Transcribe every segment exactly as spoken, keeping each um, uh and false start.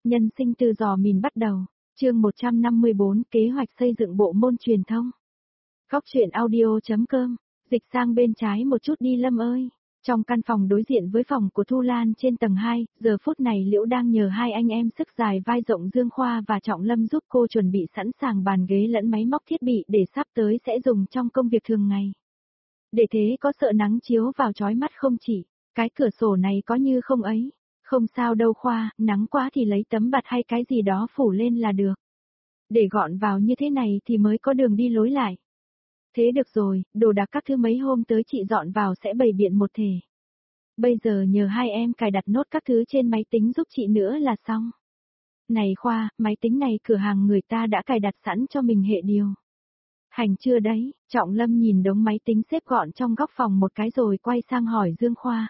Nhân sinh từ giò mìn bắt đầu, chương một trăm năm mươi bốn kế hoạch xây dựng bộ môn truyền thông. Góc truyện audio.com, dịch sang bên trái một chút đi Lâm ơi. Trong căn phòng đối diện với phòng của Thu Lan trên tầng hai, giờ phút này Liễu đang nhờ hai anh em sức dài vai rộng Dương Khoa và Trọng Lâm giúp cô chuẩn bị sẵn sàng bàn ghế lẫn máy móc thiết bị để sắp tới sẽ dùng trong công việc thường ngày. Để thế có sợ nắng chiếu vào chói mắt không chỉ, cái cửa sổ này có như không ấy. Không sao đâu Khoa, nắng quá thì lấy tấm bạt hay cái gì đó phủ lên là được. Để gọn vào như thế này thì mới có đường đi lối lại. Thế được rồi, đồ đạc các thứ mấy hôm tới chị dọn vào sẽ bày biện một thể. Bây giờ nhờ hai em cài đặt nốt các thứ trên máy tính giúp chị nữa là xong. Này Khoa, máy tính này cửa hàng người ta đã cài đặt sẵn cho mình hệ điều. Hành chưa đấy, Trọng Lâm nhìn đống máy tính xếp gọn trong góc phòng một cái rồi quay sang hỏi Dương Khoa.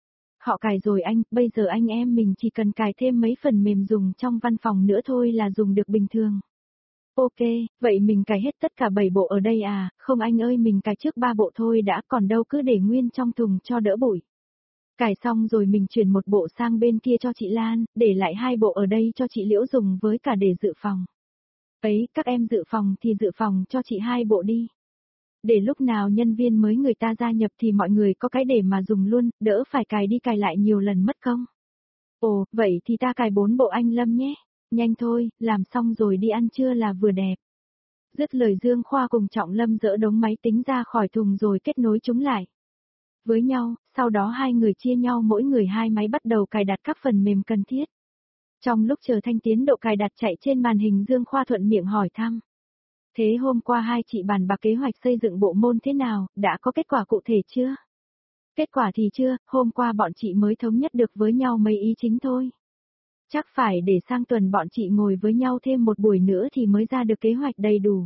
Họ cài rồi anh, bây giờ anh em mình chỉ cần cài thêm mấy phần mềm dùng trong văn phòng nữa thôi là dùng được bình thường. Ok, vậy mình cài hết tất cả bảy bộ ở đây à, không anh ơi mình cài trước ba bộ thôi đã còn đâu cứ để nguyên trong thùng cho đỡ bụi. Cài xong rồi mình chuyển một bộ sang bên kia cho chị Lan, để lại hai bộ ở đây cho chị Liễu dùng với cả để dự phòng. Ấy, các em dự phòng thì dự phòng cho chị hai bộ đi. Để lúc nào nhân viên mới người ta gia nhập thì mọi người có cái để mà dùng luôn, đỡ phải cài đi cài lại nhiều lần mất công. Ồ, vậy thì ta cài bốn bộ anh Lâm nhé. Nhanh thôi, làm xong rồi đi ăn trưa là vừa đẹp. Dứt lời Dương Khoa cùng Trọng Lâm dỡ đống máy tính ra khỏi thùng rồi kết nối chúng lại với nhau, sau đó hai người chia nhau mỗi người hai máy bắt đầu cài đặt các phần mềm cần thiết. Trong lúc chờ thanh tiến độ cài đặt chạy trên màn hình Dương Khoa thuận miệng hỏi thăm. Thế hôm qua hai chị bàn bạc kế hoạch xây dựng bộ môn thế nào, đã có kết quả cụ thể chưa? Kết quả thì chưa, hôm qua bọn chị mới thống nhất được với nhau mấy ý chính thôi. Chắc phải để sang tuần bọn chị ngồi với nhau thêm một buổi nữa thì mới ra được kế hoạch đầy đủ.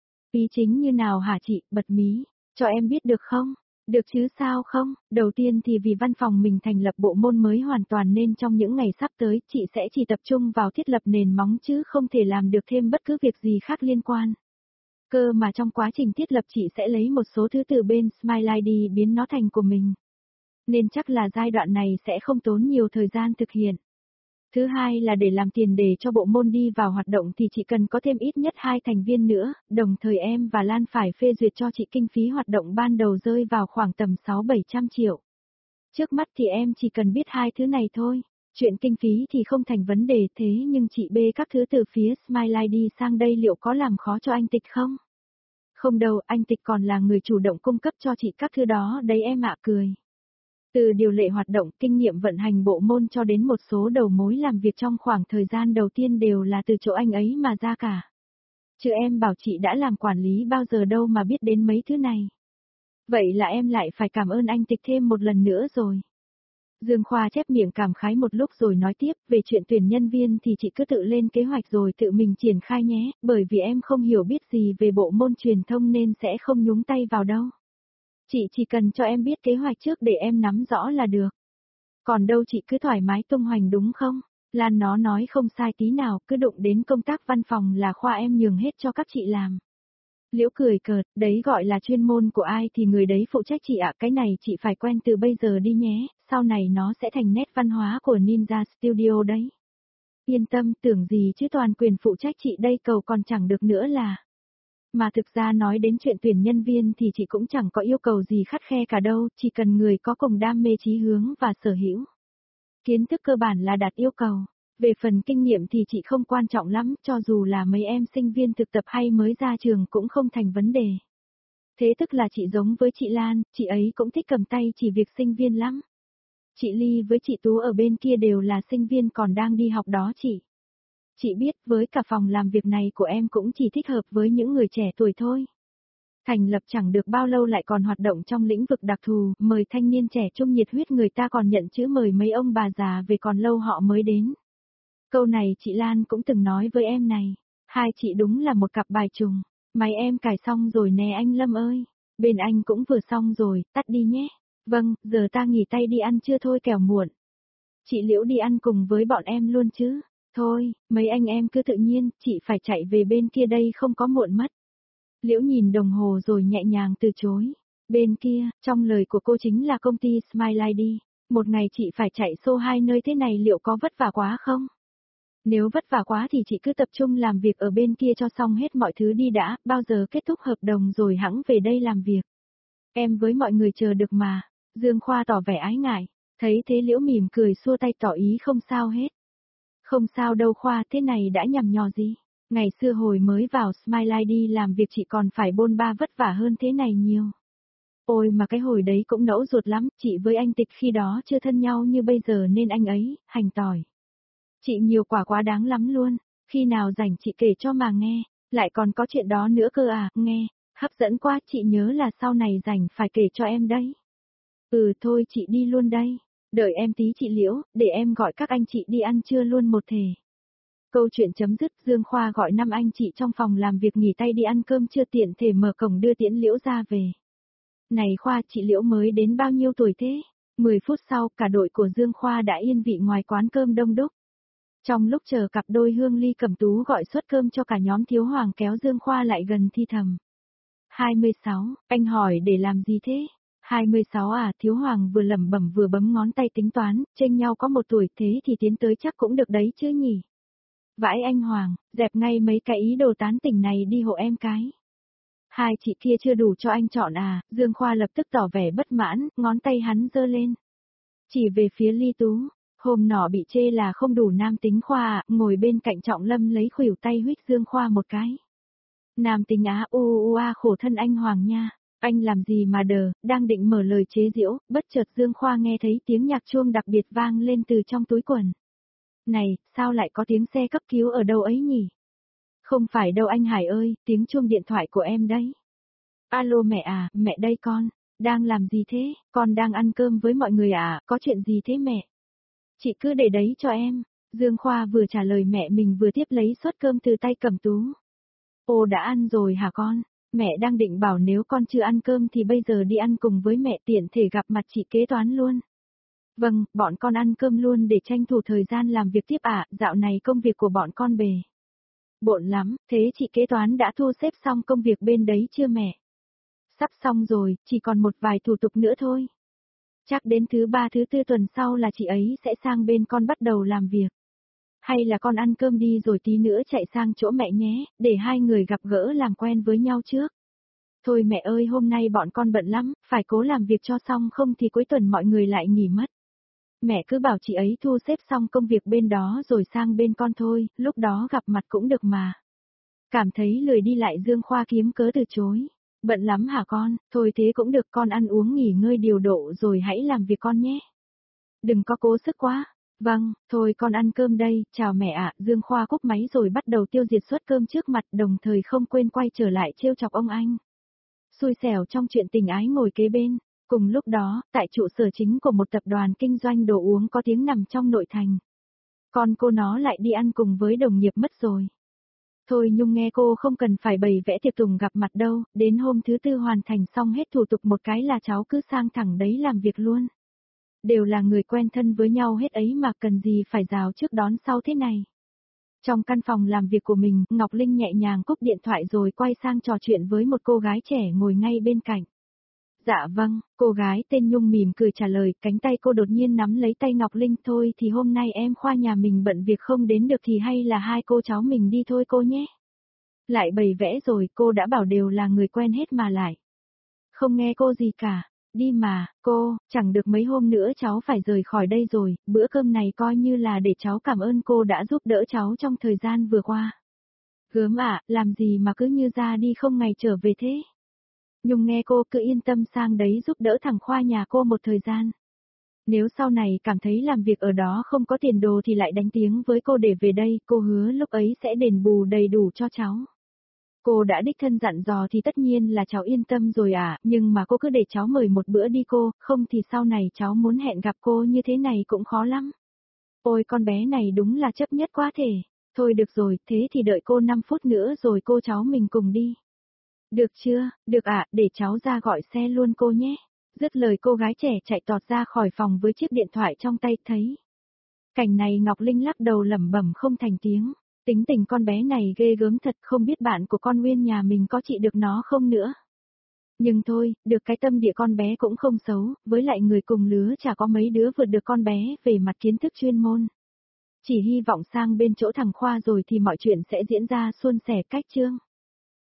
Ý chính như nào hả chị, bật mí, cho em biết được không? Được chứ sao không? Đầu tiên thì vì văn phòng mình thành lập bộ môn mới hoàn toàn nên trong những ngày sắp tới chị sẽ chỉ tập trung vào thiết lập nền móng chứ không thể làm được thêm bất cứ việc gì khác liên quan. Cơ mà trong quá trình thiết lập chị sẽ lấy một số thứ từ bên Smile ai đi biến nó thành của mình. Nên chắc là giai đoạn này sẽ không tốn nhiều thời gian thực hiện. Thứ hai là để làm tiền đề cho bộ môn đi vào hoạt động thì chị cần có thêm ít nhất hai thành viên nữa, đồng thời em và Lan phải phê duyệt cho chị kinh phí hoạt động ban đầu rơi vào khoảng tầm sáu bảy trăm triệu. Trước mắt thì em chỉ cần biết hai thứ này thôi, chuyện kinh phí thì không thành vấn đề thế nhưng chị bê các thứ từ phía Smile ai đi sang đây liệu có làm khó cho anh Tịch không? Không đâu, anh Tịch còn là người chủ động cung cấp cho chị các thứ đó đấy em ạ cười. Từ điều lệ hoạt động, kinh nghiệm vận hành bộ môn cho đến một số đầu mối làm việc trong khoảng thời gian đầu tiên đều là từ chỗ anh ấy mà ra cả. Chứ em bảo chị đã làm quản lý bao giờ đâu mà biết đến mấy thứ này. Vậy là em lại phải cảm ơn anh Tịch thêm một lần nữa rồi. Dương Khoa chép miệng cảm khái một lúc rồi nói tiếp, về chuyện tuyển nhân viên thì chị cứ tự lên kế hoạch rồi tự mình triển khai nhé, bởi vì em không hiểu biết gì về bộ môn truyền thông nên sẽ không nhúng tay vào đâu. Chị chỉ cần cho em biết kế hoạch trước để em nắm rõ là được. Còn đâu chị cứ thoải mái tung hoành đúng không? Lan nó nói không sai tí nào, cứ đụng đến công tác văn phòng là Khoa em nhường hết cho các chị làm. Liễu cười cợt, đấy gọi là chuyên môn của ai thì người đấy phụ trách chị ạ, cái này chị phải quen từ bây giờ đi nhé, sau này nó sẽ thành nét văn hóa của Ninja Studio đấy. Yên tâm, tưởng gì chứ toàn quyền phụ trách chị đây cầu còn chẳng được nữa là. Mà thực ra nói đến chuyện tuyển nhân viên thì chị cũng chẳng có yêu cầu gì khắt khe cả đâu, chỉ cần người có cùng đam mê chí hướng và sở hữu. Kiến thức cơ bản là đạt yêu cầu. Về phần kinh nghiệm thì chị không quan trọng lắm, cho dù là mấy em sinh viên thực tập hay mới ra trường cũng không thành vấn đề. Thế tức là chị giống với chị Lan, chị ấy cũng thích cầm tay chỉ việc sinh viên lắm. Chị Ly với chị Tú ở bên kia đều là sinh viên còn đang đi học đó chị. Chị biết với cả phòng làm việc này của em cũng chỉ thích hợp với những người trẻ tuổi thôi. Thành lập chẳng được bao lâu lại còn hoạt động trong lĩnh vực đặc thù, mời thanh niên trẻ trung nhiệt huyết người ta còn nhận chữ mời mấy ông bà già về còn lâu họ mới đến. Câu này chị Lan cũng từng nói với em này, hai chị đúng là một cặp bài trùng, máy em cài xong rồi nè anh Lâm ơi, bên anh cũng vừa xong rồi, tắt đi nhé. Vâng, giờ ta nghỉ tay đi ăn trưa thôi kẻo muộn. Chị Liễu đi ăn cùng với bọn em luôn chứ? Thôi, mấy anh em cứ tự nhiên, chị phải chạy về bên kia đây không có muộn mất. Liễu nhìn đồng hồ rồi nhẹ nhàng từ chối. Bên kia, trong lời của cô chính là công ty Smile ai đi. Một ngày chị phải chạy xô hai nơi thế này liệu có vất vả quá không? Nếu vất vả quá thì chị cứ tập trung làm việc ở bên kia cho xong hết mọi thứ đi đã, bao giờ kết thúc hợp đồng rồi hẵng về đây làm việc. Em với mọi người chờ được mà. Dương Khoa tỏ vẻ ái ngại, thấy thế Liễu mỉm cười xua tay tỏ ý không sao hết. Không sao đâu Khoa, thế này đã nhằm nhò gì. Ngày xưa hồi mới vào Smile đi làm việc chị còn phải bôn ba vất vả hơn thế này nhiều. Ôi mà cái hồi đấy cũng nẫu ruột lắm, chị với anh Tịch khi đó chưa thân nhau như bây giờ nên anh ấy, hành tỏi. Chị nhiều quả quá đáng lắm luôn, khi nào rảnh chị kể cho mà nghe, lại còn có chuyện đó nữa cơ à, nghe, hấp dẫn quá, chị nhớ là sau này rảnh phải kể cho em đấy. Ừ thôi chị đi luôn đây, đợi em tí chị Liễu, để em gọi các anh chị đi ăn trưa luôn một thể. Câu chuyện chấm dứt, Dương Khoa gọi năm anh chị trong phòng làm việc nghỉ tay đi ăn cơm trưa tiện thể mở cổng đưa Tiễn Liễu ra về. Này Khoa, chị Liễu mới đến bao nhiêu tuổi thế? mười phút sau, cả đội của Dương Khoa đã yên vị ngoài quán cơm đông đúc. Trong lúc chờ cặp đôi Hương Ly Cẩm Tú gọi suất cơm cho cả nhóm, Thiếu Hoàng kéo Dương Khoa lại gần thi thầm. hai mươi sáu, anh hỏi để làm gì thế? hai mươi sáu à, Thiếu Hoàng vừa lẩm bẩm vừa bấm ngón tay tính toán, chênh nhau có một tuổi thế thì tiến tới chắc cũng được đấy chứ nhỉ? Vãi anh Hoàng, dẹp ngay mấy cái ý đồ tán tỉnh này đi hộ em cái. Hai chị kia chưa đủ cho anh chọn à, Dương Khoa lập tức tỏ vẻ bất mãn, ngón tay hắn giơ lên. Chỉ về phía Ly Tú, hôm nọ bị chê là không đủ nam tính Khoa à, ngồi bên cạnh Trọng Lâm lấy khuỷu tay huých Dương Khoa một cái. Nam tính á, u u a khổ thân anh Hoàng nha, anh làm gì mà đờ, đang định mở lời chế giễu, bất chợt Dương Khoa nghe thấy tiếng nhạc chuông đặc biệt vang lên từ trong túi quần. Này, sao lại có tiếng xe cấp cứu ở đâu ấy nhỉ? Không phải đâu anh Hải ơi, tiếng chuông điện thoại của em đấy. Alo mẹ à, mẹ đây con, đang làm gì thế, con đang ăn cơm với mọi người à, có chuyện gì thế mẹ? Chị cứ để đấy cho em, Dương Khoa vừa trả lời mẹ mình vừa tiếp lấy suất cơm từ tay Cẩm Tú. Ô đã ăn rồi hả con? Mẹ đang định bảo nếu con chưa ăn cơm thì bây giờ đi ăn cùng với mẹ tiện thể gặp mặt chị kế toán luôn. Vâng, bọn con ăn cơm luôn để tranh thủ thời gian làm việc tiếp ạ, dạo này công việc của bọn con bề. Bộn lắm, thế chị kế toán đã thu xếp xong công việc bên đấy chưa mẹ? Sắp xong rồi, chỉ còn một vài thủ tục nữa thôi. Chắc đến thứ ba thứ tư tuần sau là chị ấy sẽ sang bên con bắt đầu làm việc. Hay là con ăn cơm đi rồi tí nữa chạy sang chỗ mẹ nhé, để hai người gặp gỡ làm quen với nhau trước. Thôi mẹ ơi, hôm nay bọn con bận lắm, phải cố làm việc cho xong không thì cuối tuần mọi người lại nghỉ mất. Mẹ cứ bảo chị ấy thu xếp xong công việc bên đó rồi sang bên con thôi, lúc đó gặp mặt cũng được mà. Cảm thấy lười đi lại Dương Khoa kiếm cớ từ chối. Bận lắm hả con, thôi thế cũng được, con ăn uống nghỉ ngơi điều độ rồi hãy làm việc con nhé. Đừng có cố sức quá. Vâng, thôi con ăn cơm đây, chào mẹ ạ, Dương Khoa cúp máy rồi bắt đầu tiêu diệt suất cơm trước mặt, đồng thời không quên quay trở lại trêu chọc ông anh. Xui xẻo trong chuyện tình ái ngồi kế bên. Cùng lúc đó, tại trụ sở chính của một tập đoàn kinh doanh đồ uống có tiếng nằm trong nội thành. Con cô nó lại đi ăn cùng với đồng nghiệp mất rồi. Thôi Nhung nghe cô không cần phải bày vẽ tiệc tùng gặp mặt đâu, đến hôm thứ tư hoàn thành xong hết thủ tục một cái là cháu cứ sang thẳng đấy làm việc luôn. Đều là người quen thân với nhau hết ấy mà cần gì phải rào trước đón sau thế này. Trong căn phòng làm việc của mình, Ngọc Linh nhẹ nhàng cúp điện thoại rồi quay sang trò chuyện với một cô gái trẻ ngồi ngay bên cạnh. Dạ vâng, cô gái tên Nhung mỉm cười trả lời, cánh tay cô đột nhiên nắm lấy tay Ngọc Linh. Thôi thì hôm nay em Khoa nhà mình bận việc không đến được thì hay là hai cô cháu mình đi thôi cô nhé. Lại bày vẽ rồi, cô đã bảo đều là người quen hết mà lại. Không nghe cô gì cả, đi mà, cô, chẳng được mấy hôm nữa cháu phải rời khỏi đây rồi, bữa cơm này coi như là để cháu cảm ơn cô đã giúp đỡ cháu trong thời gian vừa qua. Gớm ạ, làm gì mà cứ như ra đi không ngày trở về thế. Nhung nghe cô cứ yên tâm sang đấy giúp đỡ thằng Khoa nhà cô một thời gian. Nếu sau này cảm thấy làm việc ở đó không có tiền đồ thì lại đánh tiếng với cô để về đây, cô hứa lúc ấy sẽ đền bù đầy đủ cho cháu. Cô đã đích thân dặn dò thì tất nhiên là cháu yên tâm rồi à, nhưng mà cô cứ để cháu mời một bữa đi cô, không thì sau này cháu muốn hẹn gặp cô như thế này cũng khó lắm. Ôi con bé này đúng là chấp nhất quá thể. Thôi được rồi, thế thì đợi cô năm phút nữa rồi cô cháu mình cùng đi. Được chưa, được ạ, để cháu ra gọi xe luôn cô nhé. Dứt lời cô gái trẻ chạy tọt ra khỏi phòng với chiếc điện thoại trong tay thấy. Cảnh này Ngọc Linh lắc đầu lẩm bẩm không thành tiếng. Tính tình con bé này ghê gớm thật, không biết bạn của con Nguyên nhà mình có trị được nó không nữa. Nhưng thôi, được cái tâm địa con bé cũng không xấu, với lại người cùng lứa chả có mấy đứa vượt được con bé về mặt kiến thức chuyên môn. Chỉ hy vọng sang bên chỗ thằng Khoa rồi thì mọi chuyện sẽ diễn ra suôn sẻ cách Trương.